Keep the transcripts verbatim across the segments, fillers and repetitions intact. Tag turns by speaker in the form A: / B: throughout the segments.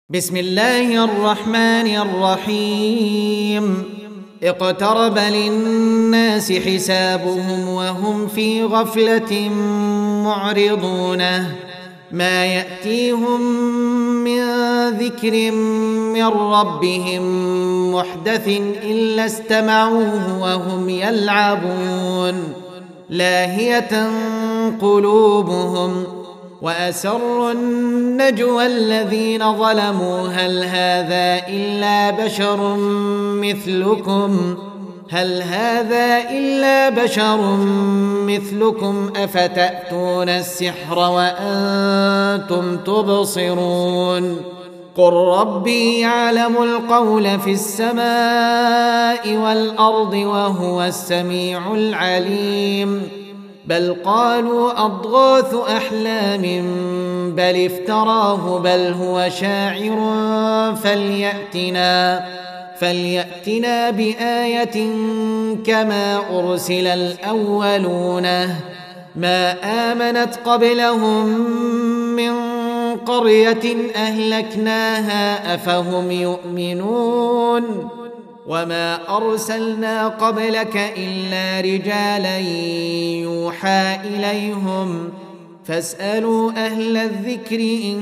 A: بسم الله الرحمن الرحيم اقترب للناس حسابهم وهم في غفلة معرضون ما يأتيهم من ذكر من ربهم محدث إلا استمعوه وهم يلعبون لاهية قلوبهم وأسروا النجوى الذين ظلموا هل هذا إلا بشر مثلكم هل هذا إلا بشر مثلكم أفتأتون السحر وأنتم تبصرون قل ربي يعلم القول في السماء والأرض وهو السميع العليم بل قالوا أضغاث أحلام بل افتراه بل هو شاعر فليأتنا فليأتنا بآية كما أرسل الأولون ما آمنت قبلهم من قرية أهلكناها أفهم يؤمنون وما أرسلنا قبلك إلا رجالا يوحى إليهم فاسألوا أهل الذكر إن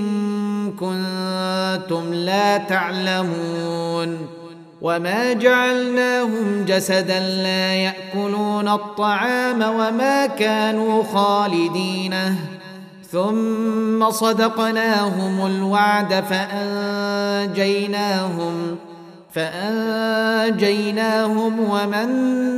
A: كنتم لا تعلمون وما جعلناهم جسدا لا يأكلون الطعام وما كانوا خالدينه ثم صدقناهم الوعد فأنجيناهم فأنجيناهم ومن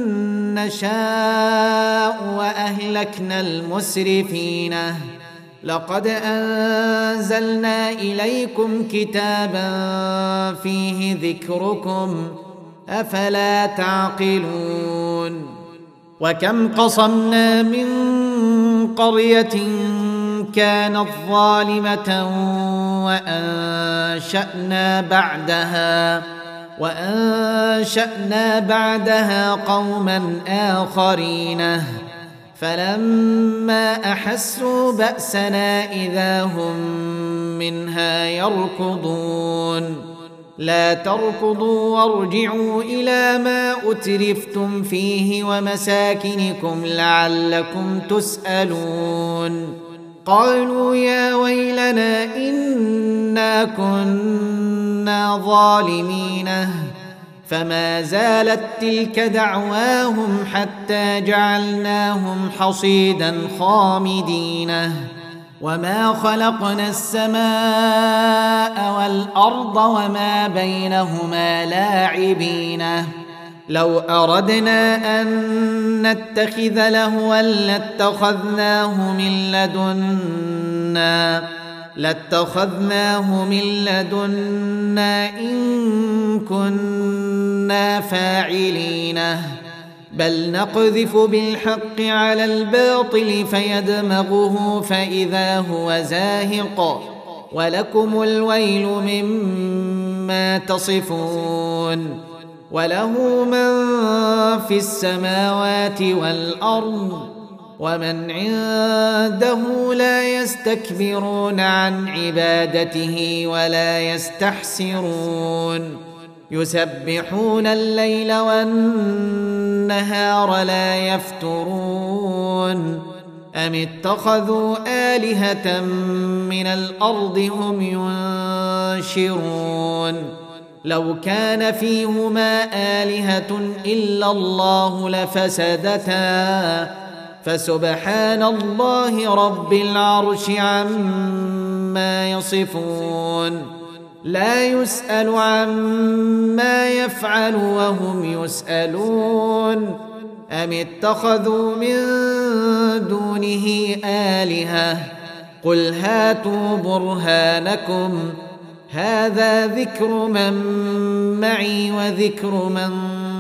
A: نشاء وأهلكنا المسرفين لقد أنزلنا إليكم كتابا فيه ذكركم أفلا تعقلون وكم قصمنا من قرية كانت ظالمة وأنشأنا بعدها وأنشأنا بعدها قوما آخرين فلما أحسوا بأسنا إذا هم منها يركضون لا تركضوا وارجعوا إلى ما أترفتم فيه ومساكنكم لعلكم تسألون قالوا يا ويلنا إنا كنا ظالمين فما زالت تلك دعواهم حتى جعلناهم حصيدا خامدين وما خلقنا السماء والأرض وما بينهما لاعبين لو أردنا أن نتخذ لهوا لاتخذناه من لدنا لاتخذناه من لدنا إن كنا فاعلين بل نقذف بالحق على الباطل فيدمغه فإذا هو زاهق ولكم الويل مما تصفون وله من في السماوات والأرض ومن عنده لا يستكبرون عن عبادته ولا يستحسرون يسبحون الليل والنهار لا يفترون أم اتخذوا آلهة من الأرض هم ينشرون لو كان فيهما آلهة إلا الله لفسدتا فسبحان الله رب العرش عما يصفون لا يسأل عما يفعل وهم يسألون أم اتخذوا من دونه آلهة قل هاتوا برهانكم هذا ذكر من معي وذكر من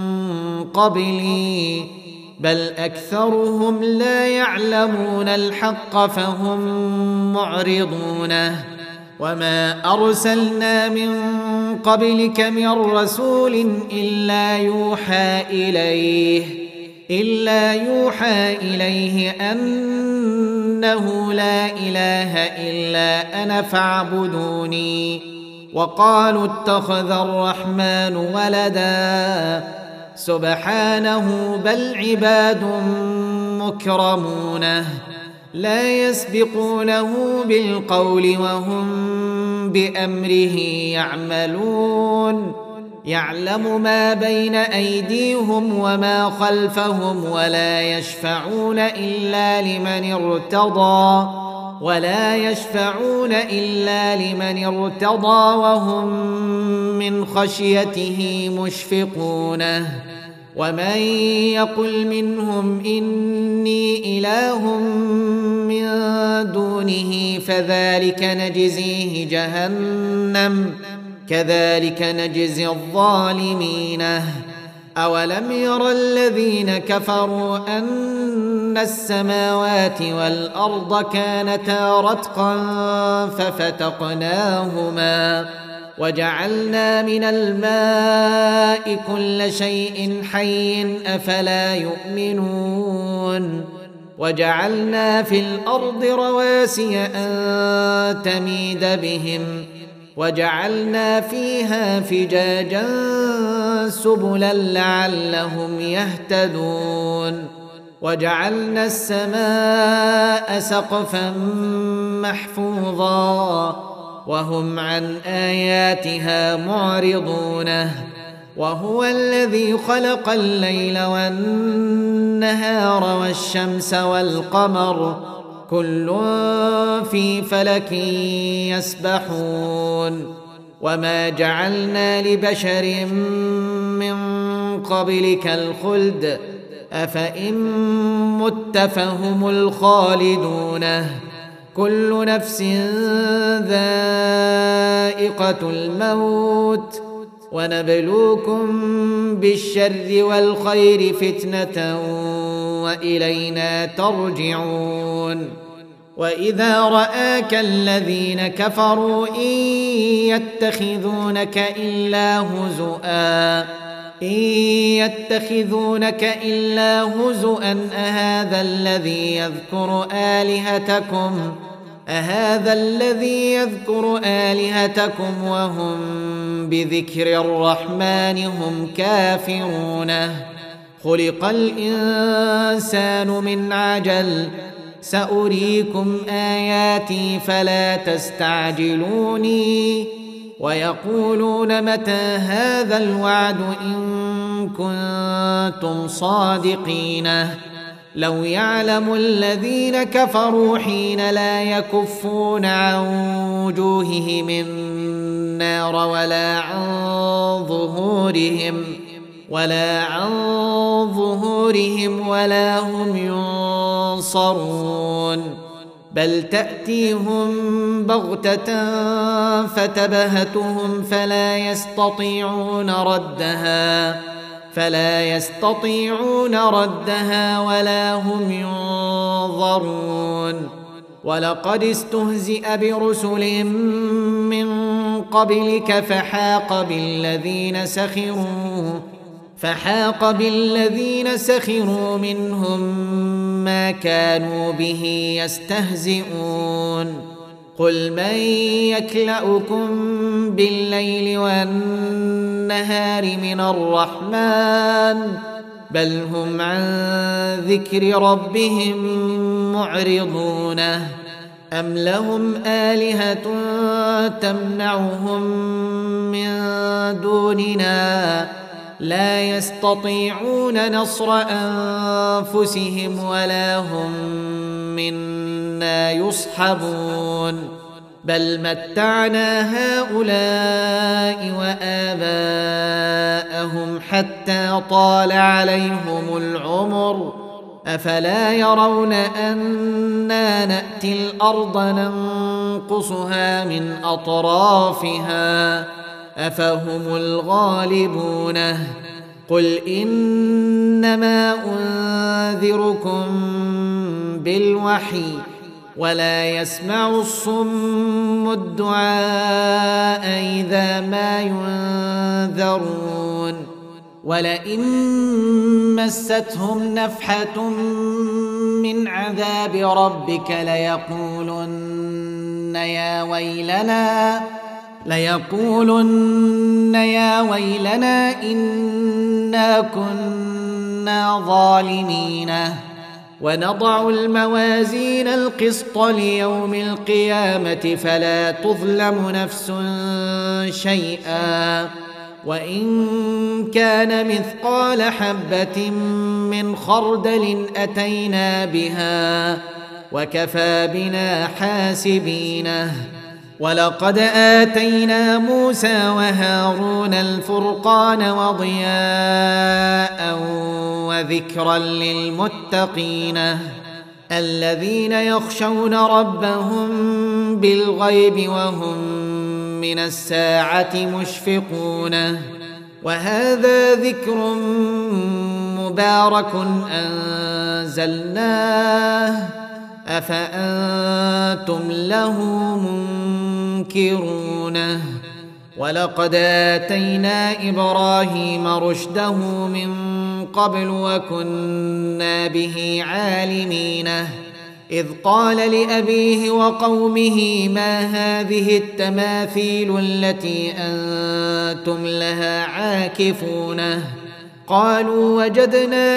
A: قبلي بل أكثرهم لا يعلمون الحق فهم معرضون وما أرسلنا من قبلك من رسول إلا يوحى إليه إلا يوحى إليه أنه لا إله إلا أنا فاعبدوني وقالوا اتخذ الرحمن ولدا سبحانه بل عباد مكرمون لا يسبقونه بالقول وهم بأمره يعملون يعلم ما بين أيديهم وما خلفهم ولا يشفعون إلا لمن ارتضى ولا يشفعون إلا لمن ارتضى وهم من خشيته مشفقون ومن يقل منهم إني إله من دونه فذلك نجزيه جهنم كذلك نجزي الظالمين أولم ير الذين كفروا أن السماوات والأرض كانتا رتقا ففتقناهما وجعلنا من الماء كل شيء حي أفلا يؤمنون وجعلنا في الأرض رواسي أن تميد بهم وجعلنا فيها فجاجا سبلا لعلهم يهتدون وجعلنا السماء سقفا محفوظا وهم عن آياتها معرضون وهو الذي خلق الليل والنهار والشمس والقمر كل في فلك يسبحون وما جعلنا لبشر من قبلك الخلد أفإن مت فهم الخالدون كل نفس ذائقة الموت ونبلوكم بالشر والخير فتنة وإلينا ترجعون وإذا رآك الذين كفروا إن يتخذونك إلا هزؤا إن يتخذونك إلا هزؤا أهذا الذي يذكر آلهتكم أهذا الذي يذكر آلهتكم وهم بذكر الرحمن هم كافرون خلق الإنسان من عجل سأريكم آياتي فلا تستعجلوني ويقولون متى هذا الوعد إن كنتم صادقين لو يعلم الذين كفروا حين لا يكفون عن وجوههم النار ولا عن ظهورهم ولا عن ظهورهم ولا هم ينصرون بل تأتيهم بغتة فتبهتهم فلا يستطيعون ردها فلا يستطيعون ردها ولا هم ينظرون ولقد استهزئ برسل من قبلك فحاق بالذين سخروا فحاق بالذين سخروا منهم ما كانوا به يستهزئون قل من يكلؤكم بالليل والنهار من الرحمن بل هم عن ذكر ربهم معرضون أم لهم آلهة تمنعهم من دوننا لا يستطيعون نصر أنفسهم ولا هم منا يصحبون بل متعنا هؤلاء وآباءهم حتى طال عليهم العمر أفلا يرون أنا نأتي الأرض ننقصها من أطرافها أفهم الغالبون قل إنما أنذركم بالوحي ولا يسمع الصم الدعاء إذا ما ينذرون ولئن مستهم نفحة من عذاب ربك ليقولن يا ويلنا ليقولن يا ويلنا إنا كنا ظالمين ونضع الموازين القسط ليوم القيامة فلا تظلم نفس شيئا وإن كان مثقال حبة من خردل أتينا بها وكفى بنا حاسبين ولقد آتينا موسى وهارون الفرقان وضياء وذكرا للمتقين الذين يخشون ربهم بالغيب وهم من الساعة مشفقون وهذا ذكر مبارك أنزلناه أفأنتم له منكرون ولقد آتينا إبراهيم رشده من قبل وكنا به عالمين إذ قال لأبيه وقومه ما هذه التماثيل التي أنتم لها عاكفون قالوا وجدنا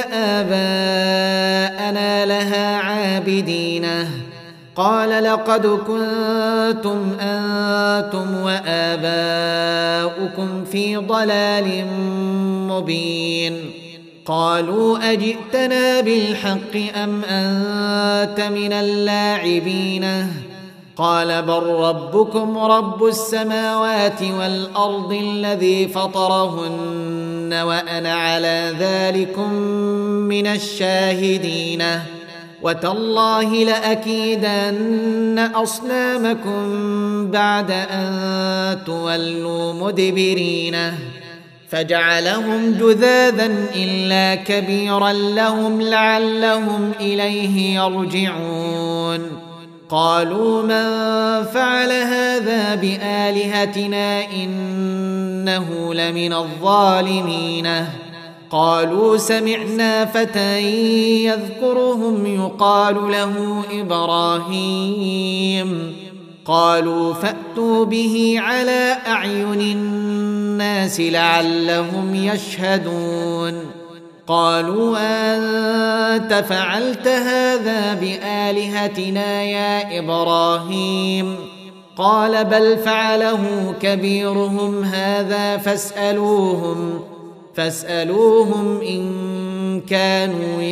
A: آباءنا لها عابدين قال لقد كنتم أنتم وآباؤكم في ضلال مبين قالوا أجئتنا بالحق أم أنت من اللاعبين قال بل ربكم رب السماوات والأرض الذي فطرهن وأنا على ذلكم من الشاهدين وتالله لأكيدن أصنامكم بعد أن تولوا مدبرين فجعلهم جذاذا إلا كبيرا لهم لعلهم إليه يرجعون قالوا من فعل هذا بآلهتنا إنه لمن الظالمين قالوا سمعنا فتى يذكرهم يقال له إبراهيم قالوا فأتوا به على أعين الناس لعلهم يشهدون قالوا أنت فعلت هذا بآلهتنا يا إبراهيم قال بل فعله كبيرهم هذا فاسألوهم فاسألوهم إن كانوا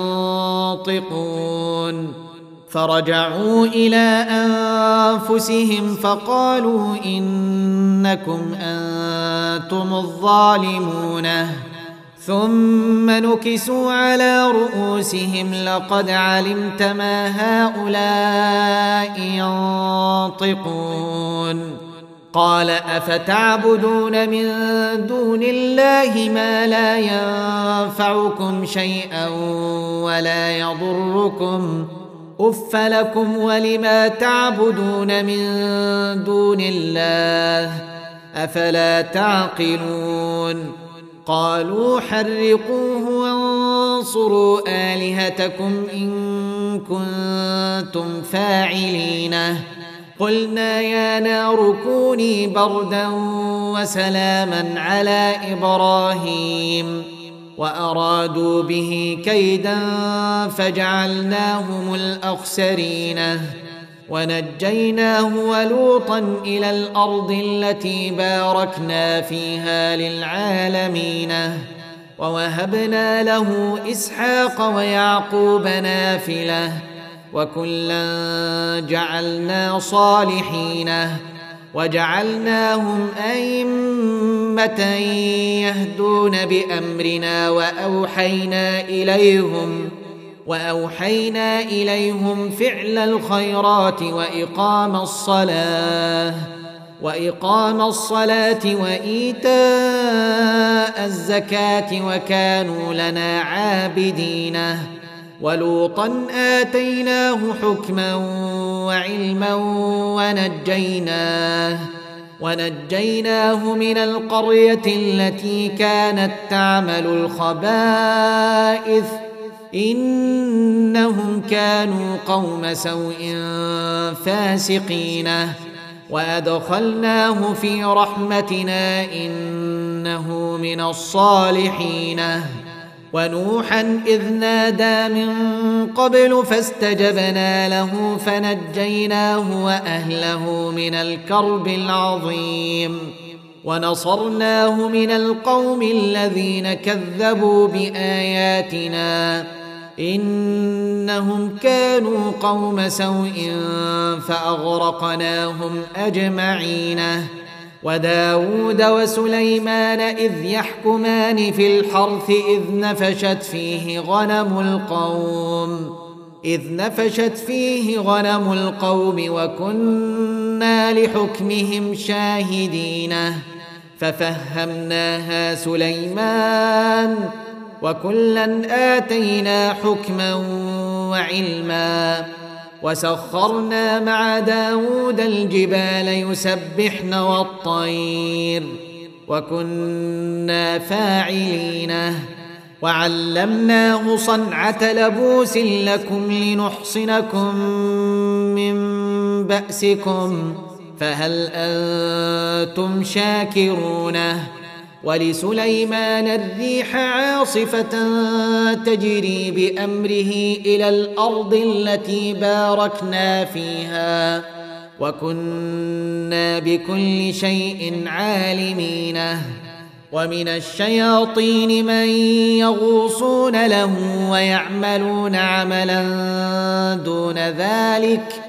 A: ينطقون فرجعوا إلى أنفسهم فقالوا إنكم أنتم الظالمون ثم نكسوا على رؤوسهم لقد علمت ما هؤلاء ينطقون قال أفتعبدون من دون الله ما لا ينفعكم شيئا ولا يضركم أف لكم ولما تعبدون من دون الله أفلا تعقلون قالوا حرقوه وانصروا آلهتكم إن كنتم فاعلين قلنا يا نار كوني بردا وسلاما على إبراهيم وأرادوا به كيدا فجعلناهم الأخسرين ونجيناه ولوطا إلى الأرض التي باركنا فيها للعالمين ووهبنا له إسحاق ويعقوب نافلة وكلا جعلنا صالحين وجعلناهم أئمة يهدون بأمرنا وأوحينا إليهم وأوحينا إليهم فعل الخيرات وإقام الصلاة وإقام الصلاة وإيتاء الزكاة وكانوا لنا عابدين ولوطا آتيناه حكما وعلما ونجيناه ونجيناه من القرية التي كانت تعمل الخبائث إنهم كانوا قوم سوء فاسقين وأدخلناه في رحمتنا إنه من الصالحين. ونوحا إذ نادى من قبل فاستجبنا له فنجيناه وأهله من الكرب العظيم ونصرناه من القوم الذين كذبوا بآياتنا إنهم كانوا قوم سوء فأغرقناهم أجمعين. وداود وسليمان إذ يحكمان في الحرث إذ نفشت فيه غنم القوم إذ نفشت فيه غنم القوم وكنا لحكمهم شاهدين ففهمناها سليمان وكلا آتينا حكما وعلما. وسخرنا مع داود الجبال يسبحن والطير وكنا فاعلين. وعلمناه صنعة لبوس لكم لنحصنكم من بأسكم فهل أنتم شاكرون. ولسليمان الريح عاصفة تجري بأمره إلى الأرض التي باركنا فيها وكنا بكل شيء عالمين. ومن الشياطين من يغوصون له ويعملون عملا دون ذلك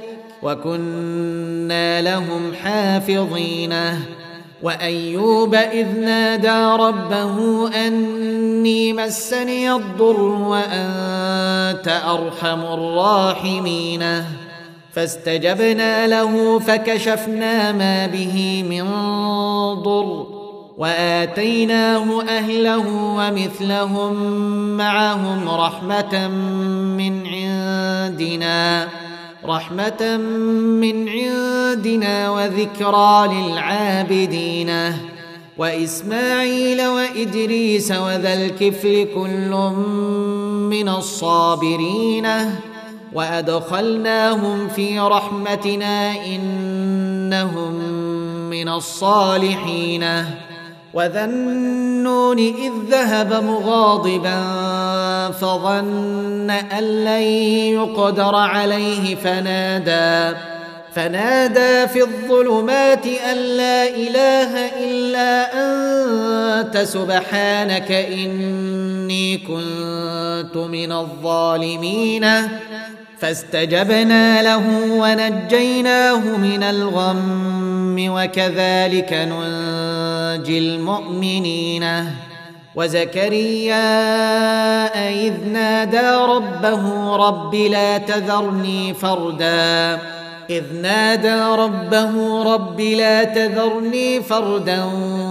A: وكنا لهم حافظين. وأيوب إذ نادى ربه أني مسني الضر وأنت أرحم الراحمين فاستجبنا له فكشفنا ما به من ضر وآتيناه أهله ومثلهم معهم رحمة من عندنا رحمة من عندنا وذكرى للعابدين. وإسماعيل وإدريس وذا الكفل كل من الصابرين وأدخلناهم في رحمتنا إنهم من الصالحين. وذا النون إذ ذهب مغاضبا فظن أن لن يقدر عليه فنادى فنادى في الظلمات أن لا إله إلا أنت سبحانك إني كنت من الظالمين فاستجبنا له ونجيناه من الغم وكذلك ننجي المؤمنين. وزكريا إذ نادى ربه رب لا تذرني فردا إذ نادى ربه رب لا تذرني فردا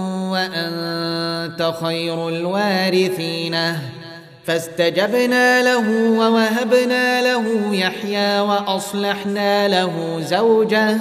A: وأنت خير الوارثين فاستجبنا له ووهبنا له يحيى وأصلحنا له زوجه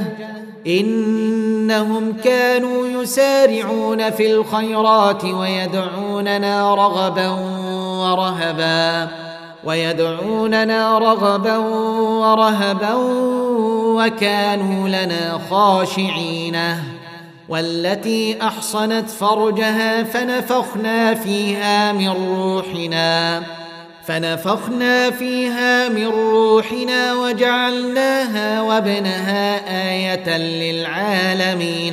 A: إنهم كانوا يسارعون في الخيرات ويدعوننا رغبا ورهبا ويدعوننا رغبا ورهبا وكانوا لنا خاشعين. والتي أحصنت فرجها فنفخنا فيها من روحنا فنفخنا فيها من روحنا وجعلناها وابنها آية للعالمين.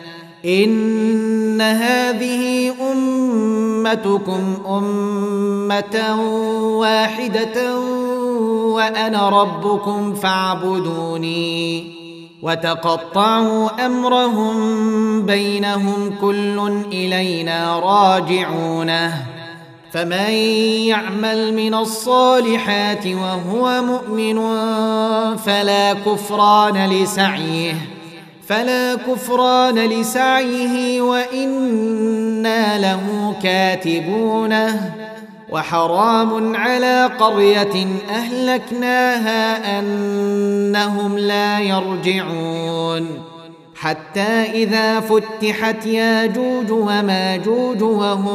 A: إن هذه أمتكم أمة واحدة وأنا ربكم فاعبدوني. وتقطعوا أمرهم بينهم كل إلينا راجعونه. فمن يعمل من الصالحات وهو مؤمن فلا كفران لسعيه فلا كفران لسعيه وإنا له كاتبونه. وحرام على قرية أهلكناها أنهم لا يرجعون حتى إذا فتحت ياجوج وماجوج وهم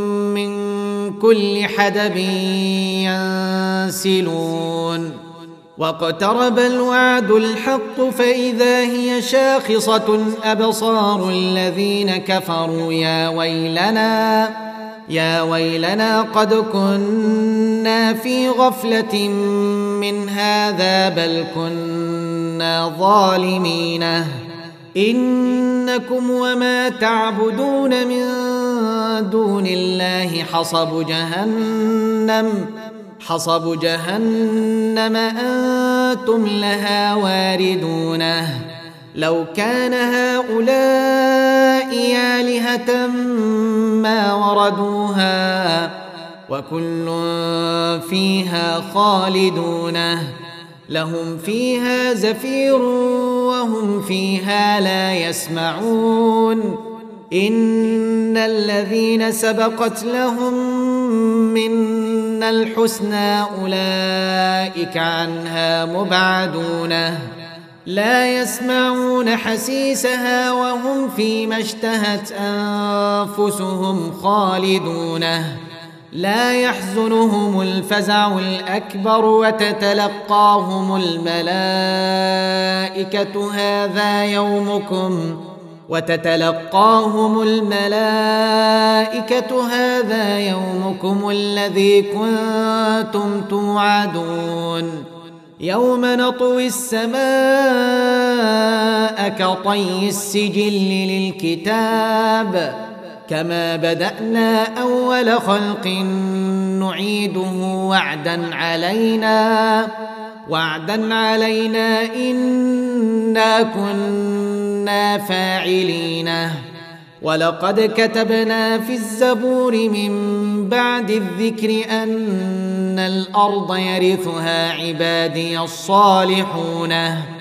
A: من كل حدب ينسلون. واقترب الوعد الحق فإذا هي شاخصة أبصار الذين كفروا يا ويلنا يا ويلنا قد كنا في غفلة من هذا بل كنا ظالمين إنكم وما تعبدون من دون الله حصب جهنم حصب جهنم أنتم لها واردون لو كان هؤلاء آلهة ما وردوها وكل فيها خالدون لهم فيها زفير وهم فيها لا يسمعون إن الذين سبقت لهم منا الحسنى أولئك عنها مبعدون لا يسمعون حسيسها وهم فيما اشتهت أنفسهم خالدون لا يحزنهم الفزع الأكبر وتتلقاهم الملائكة هذا يومكم وتتلقاهم الملائكة هذا يومكم الذي كنتم توعدون يوم نطوي السماء كطي السجل للكتاب كما بدأنا أول خلق نعيده وعدا علينا وعدا علينا إنا كنا فاعلين ولقد كتبنا في الزبور من بعد الذكر أن الأرض يرثها عبادي الصالحون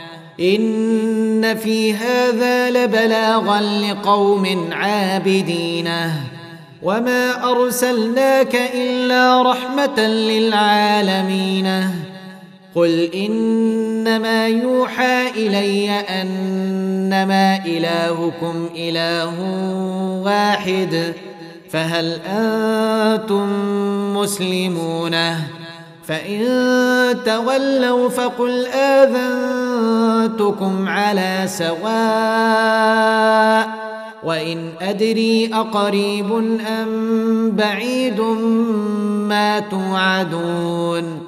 A: إن في هذا لبلاغا لقوم عابدين وما أرسلناك إلا رحمة للعالمين قل إنما يوحى إلي أنما إلهكم إله واحد فهل أنتم مسلمون فإن تولوا فقل آذنتكم على سواء وإن أدري أقريب أم بعيد ما توعدون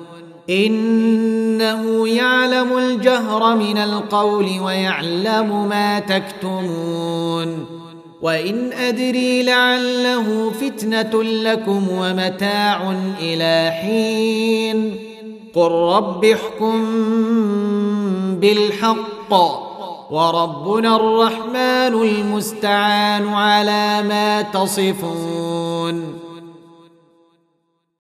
A: إنه يعلم الجهر من القول ويعلم ما تكتمون وإن أدري لعله فتنة لكم ومتاع إلى حين قل رب احكم بالحق وربنا الرحمن المستعان على ما تصفون.